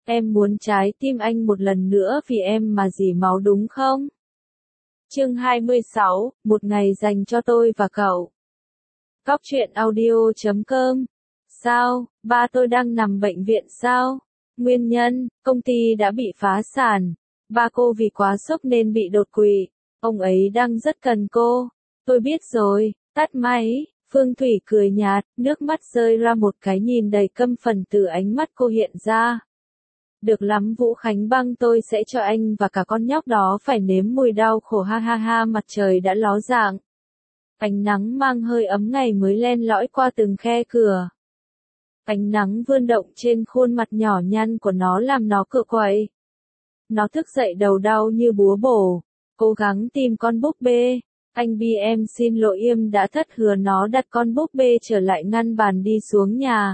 Em muốn trái tim anh một lần nữa vì em mà dỉ máu đúng không? Chương 26, một ngày dành cho tôi và cậu. Cóc truyện audio.com. Sao, ba tôi đang nằm bệnh viện sao? Nguyên nhân, công ty đã bị phá sản. Ba cô vì quá sốc nên bị đột quỵ. Ông ấy đang rất cần cô. Tôi biết rồi, tắt máy. Phương Thủy cười nhạt, nước mắt rơi ra một cái nhìn đầy căm phẫn từ ánh mắt cô hiện ra. Được lắm Vũ Khánh Băng, tôi sẽ cho anh và cả con nhóc đó phải nếm mùi đau khổ, ha ha ha. Mặt trời đã ló dạng. Ánh nắng mang hơi ấm ngày mới len lỏi qua từng khe cửa. Ánh nắng vươn động trên khuôn mặt nhỏ nhăn của nó làm nó cựa quậy. Nó thức dậy đầu đau như búa bổ, cố gắng tìm con búp bê. Anh bi em xin lỗi, Yêm đã thất hứa. Nó đặt con búp bê trở lại ngăn bàn đi xuống nhà.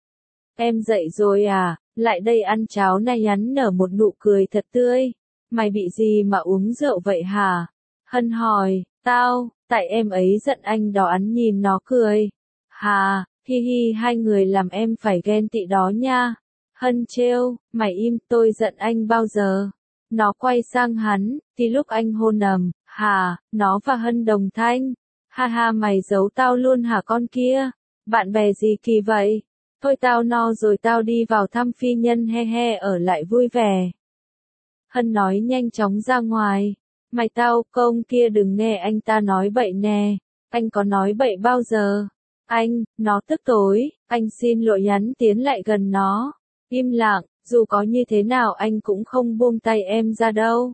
Em dậy rồi à, lại đây ăn cháo này. Hắn nở một nụ cười thật tươi. Mày bị gì mà uống rượu vậy hả? Hân hỏi, tại em ấy giận anh đó. Hắn nhìn nó cười. Hà, hi hi, hai người làm em phải ghen tị đó nha. Hân trêu, mày im, tôi giận anh bao giờ? Nó quay sang hắn, thì lúc anh hôn ầm, hà, nó và Hân đồng thanh. Ha ha, mày giấu tao luôn hả con kia? Bạn bè gì kỳ vậy? Thôi tao no rồi, tao đi vào thăm phi nhân, he he, ở lại vui vẻ. Hân nói nhanh chóng ra ngoài. Mày công kia đừng nghe anh ta nói bậy nè. Anh có nói bậy bao giờ? Anh, nó tức tối, anh xin lỗi. Hắn tiến lại gần nó. Im lặng, dù có như thế nào anh cũng không buông tay em ra đâu.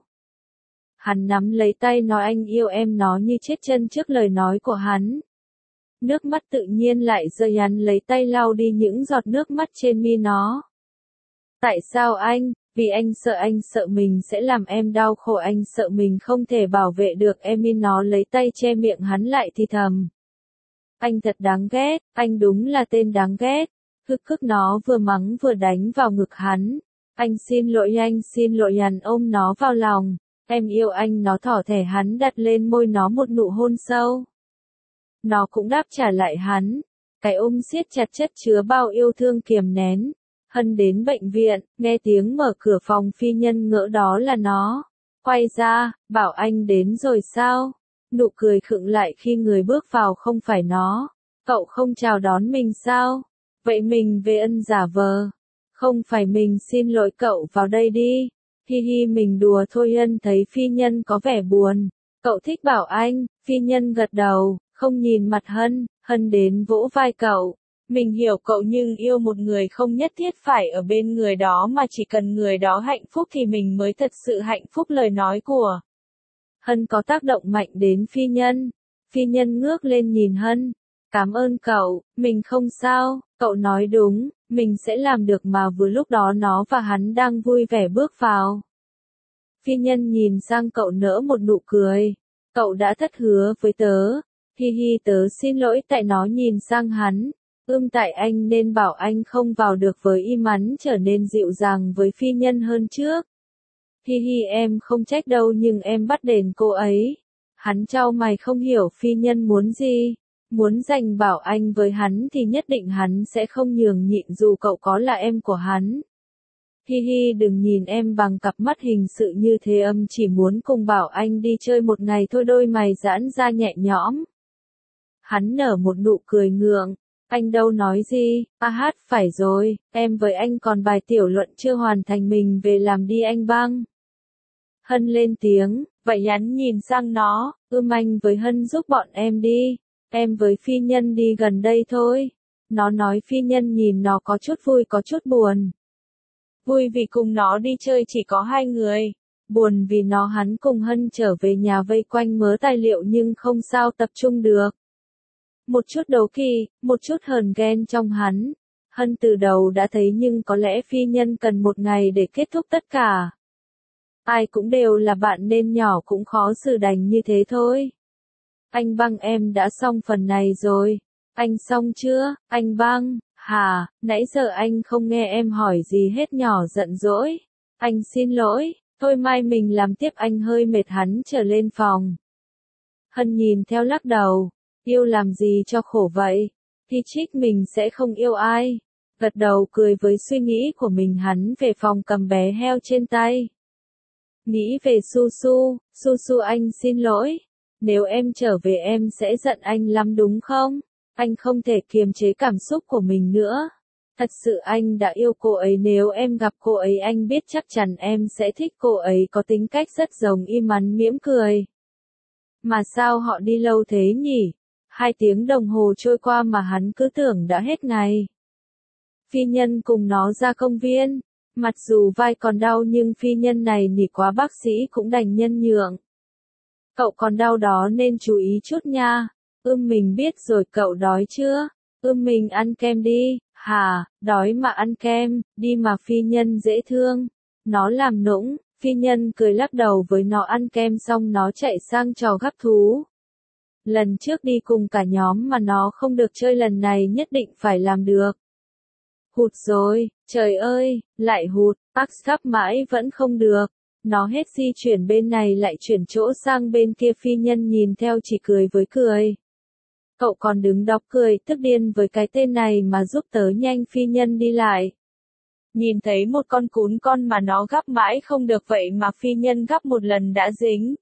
Hắn nắm lấy tay nó, anh yêu em. Nó như chết chân trước lời nói của hắn. Nước mắt tự nhiên lại rơi. Hắn lấy tay lau đi những giọt nước mắt trên mi nó. Tại sao anh? Vì anh sợ mình sẽ làm em đau khổ, anh sợ mình không thể bảo vệ được em. Nó lấy tay che miệng hắn lại thì thầm. Anh thật đáng ghét, anh đúng là tên đáng ghét. Hức nó vừa mắng vừa đánh vào ngực hắn. Anh xin lỗi. Hắn ôm nó vào lòng. Em yêu anh. Nó thỏ thẻ. Hắn đặt lên môi nó một nụ hôn sâu. Nó cũng đáp trả lại hắn. Cái ôm siết chặt chất chứa bao yêu thương kiềm nén. Hân đến bệnh viện, nghe tiếng mở cửa phòng phi nhân ngỡ đó là nó. Quay ra, bảo anh đến rồi sao? Nụ cười khựng lại khi người bước vào không phải nó. Cậu không chào đón mình sao? Vậy mình về ân giả vờ. Không phải mình, xin lỗi, cậu vào đây đi. Hi hi, mình đùa thôi. Hân thấy phi nhân có vẻ buồn. Cậu thích bảo anh. Phi nhân gật đầu, không nhìn mặt Hân. Hân đến vỗ vai cậu. Mình hiểu cậu, nhưng yêu một người không nhất thiết phải ở bên người đó, mà chỉ cần người đó hạnh phúc thì mình mới thật sự hạnh phúc. Lời nói của Hân có tác động mạnh đến phi nhân. Phi nhân ngước lên nhìn Hân. Cảm ơn cậu, mình không sao. Cậu nói đúng, mình sẽ làm được mà. Vừa lúc đó nó và hắn đang vui vẻ bước vào. Phi nhân nhìn sang cậu nở một nụ cười. Cậu đã thất hứa với tớ. Hi hi, tớ xin lỗi. Tại nó nhìn sang hắn. Tại anh nên bảo anh không vào được với Hắn trở nên dịu dàng với phi nhân hơn trước. Hi hi, em không trách đâu, nhưng em bắt đền cô ấy. Hắn chau mày không hiểu phi nhân muốn gì. Muốn giành bảo anh với hắn thì nhất định hắn sẽ không nhường nhịn dù cậu có là em của hắn. Hi hi, đừng nhìn em bằng cặp mắt hình sự như thế, chỉ muốn cùng bảo anh đi chơi một ngày thôi. Đôi mày giãn ra nhẹ nhõm. Hắn nở một nụ cười ngượng. Anh đâu nói gì, phải rồi, em với anh còn bài tiểu luận chưa hoàn thành, mình về làm đi anh Băng. Hân lên tiếng, vậy hắn nhìn sang nó, anh với Hân giúp bọn em đi, em với phi nhân đi gần đây thôi. Nó nói. Phi nhân nhìn nó có chút vui có chút buồn. Vui vì cùng nó đi chơi chỉ có hai người. Buồn vì hắn cùng Hân trở về nhà vây quanh mớ tài liệu nhưng không sao tập trung được. Một chút đố kỵ, một chút hờn ghen trong hắn. Hân từ đầu đã thấy, nhưng có lẽ phi nhân cần một ngày để kết thúc tất cả. Ai cũng đều là bạn nên nhỏ cũng khó xử, đành như thế thôi. Anh Băng, em đã xong phần này rồi. Anh xong chưa, anh Băng? Hả, nãy giờ anh không nghe em hỏi gì hết. Nhỏ giận dỗi. Anh xin lỗi, thôi mai mình làm tiếp, anh hơi mệt. Hắn trở lên phòng. Hân nhìn theo lắc đầu. Yêu làm gì cho khổ vậy? Thì trích mình sẽ không yêu ai. Gật đầu cười với suy nghĩ của mình, hắn về phòng cầm bé heo trên tay. Nghĩ về Su Su, Su Su anh xin lỗi. Nếu em trở về em sẽ giận anh lắm đúng không? Anh không thể kiềm chế cảm xúc của mình nữa. Thật sự anh đã yêu cô ấy, nếu em gặp cô ấy anh biết chắc chắn em sẽ thích cô ấy, có tính cách rất giống Iman mỉm cười. Mà sao họ đi lâu thế nhỉ? 2 tiếng đồng hồ trôi qua mà hắn cứ tưởng đã hết ngày. Phi nhân cùng nó ra công viên. Mặc dù vai còn đau nhưng phi nhân này nỉ quá bác sĩ cũng đành nhân nhượng. Cậu còn đau đó nên chú ý chút nha. Mình biết rồi, cậu đói chưa? Mình ăn kem đi. Hả, đói mà ăn kem, đi mà. Phi nhân dễ thương. Nó làm nũng, phi nhân cười lắc đầu với nó. Ăn kem xong nó chạy sang trò gắp thú. Lần trước đi cùng cả nhóm mà nó không được chơi, lần này nhất định phải làm được. Hụt rồi, trời ơi, lại hụt, gắp mãi vẫn không được. Nó hết di chuyển bên này lại chuyển chỗ sang bên kia, phi nhân nhìn theo chỉ cười với cười. Cậu còn đứng đó cười tức điên với cái tên này mà giúp tớ nhanh. Phi nhân đi lại. Nhìn thấy một con cún con mà nó gắp mãi không được, vậy mà phi nhân gắp một lần đã dính.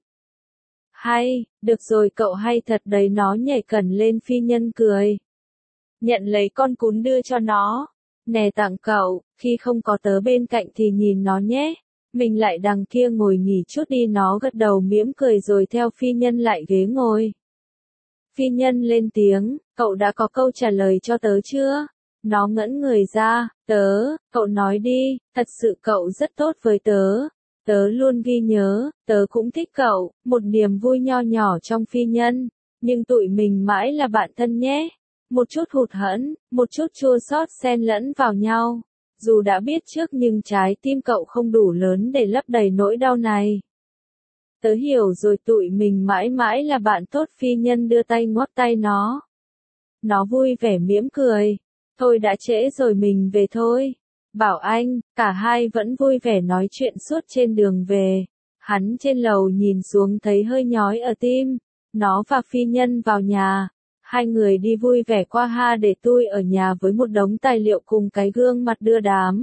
Hay, được rồi cậu hay thật đấy. Nó nhảy cẩn lên, phi nhân cười. Nhận lấy con cún đưa cho nó. Nè tặng cậu, khi không có tớ bên cạnh thì nhìn nó nhé. Mình lại đằng kia ngồi nghỉ chút đi. Nó gật đầu mỉm cười rồi theo phi nhân lại ghế ngồi. Phi nhân lên tiếng, cậu đã có câu trả lời cho tớ chưa? Nó ngẩn người ra, cậu nói đi, thật sự cậu rất tốt với tớ. Tớ luôn ghi nhớ, tớ cũng thích cậu, một niềm vui nho nhỏ trong phi nhân. Nhưng tụi mình mãi là bạn thân nhé. Một chút hụt hẫng, một chút chua xót xen lẫn vào nhau. Dù đã biết trước nhưng trái tim cậu không đủ lớn để lấp đầy nỗi đau này. Tớ hiểu rồi, tụi mình mãi mãi là bạn tốt. Phi nhân đưa tay ngoắc tay nó. Nó vui vẻ mỉm cười. Thôi đã trễ rồi, mình về thôi. Bảo anh, cả hai vẫn vui vẻ nói chuyện suốt trên đường về. Hắn trên lầu nhìn xuống thấy hơi nhói ở tim. Nó và phi nhân vào nhà. 2 người đi vui vẻ qua ha để tôi ở nhà với một đống tài liệu cùng cái gương mặt đưa đám.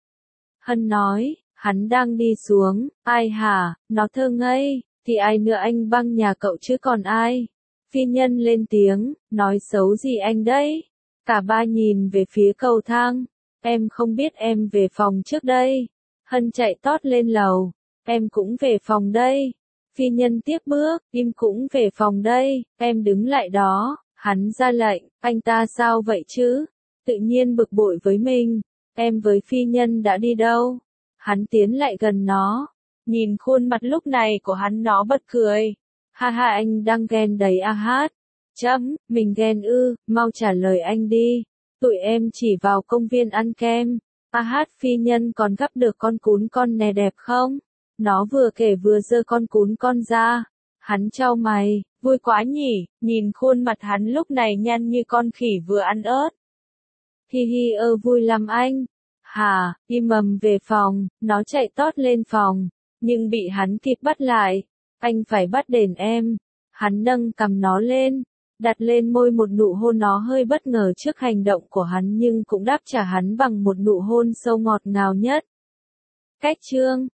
Hân nói, hắn đang đi xuống. Ai hả? Nó thơ ngây. Thì ai nữa, anh Băng nhà cậu chứ còn ai? Phi nhân lên tiếng, nói xấu gì anh đấy? Cả ba nhìn về phía cầu thang. Em không biết, em về phòng trước đây. Hân chạy tót lên lầu. Em cũng về phòng đây. Phi nhân tiếp bước, im cũng về phòng đây. Em đứng lại đó. Hắn ra lệnh, anh ta sao vậy chứ? Tự nhiên bực bội với mình. Em với phi nhân đã đi đâu? Hắn tiến lại gần nó. Nhìn khuôn mặt lúc này của hắn nó bật cười. Ha ha, anh đang ghen đấy à hát? Mình ghen ư, mau trả lời anh đi. Tụi em chỉ vào công viên ăn kem. À hát, phi nhân còn gắp được con cún con nè đẹp không? Nó vừa kể vừa giơ con cún con ra. Hắn chau mày, vui quá nhỉ, nhìn khuôn mặt hắn lúc này nhăn như con khỉ vừa ăn ớt. Hi hi vui lắm anh. Hả, Imam về phòng, nó chạy tót lên phòng, nhưng bị hắn kịp bắt lại. Anh phải bắt đền em. Hắn nâng cằm nó lên, đặt lên môi một nụ hôn. Nó hơi bất ngờ trước hành động của hắn nhưng cũng đáp trả hắn bằng một nụ hôn sâu ngọt ngào nhất. Cách chương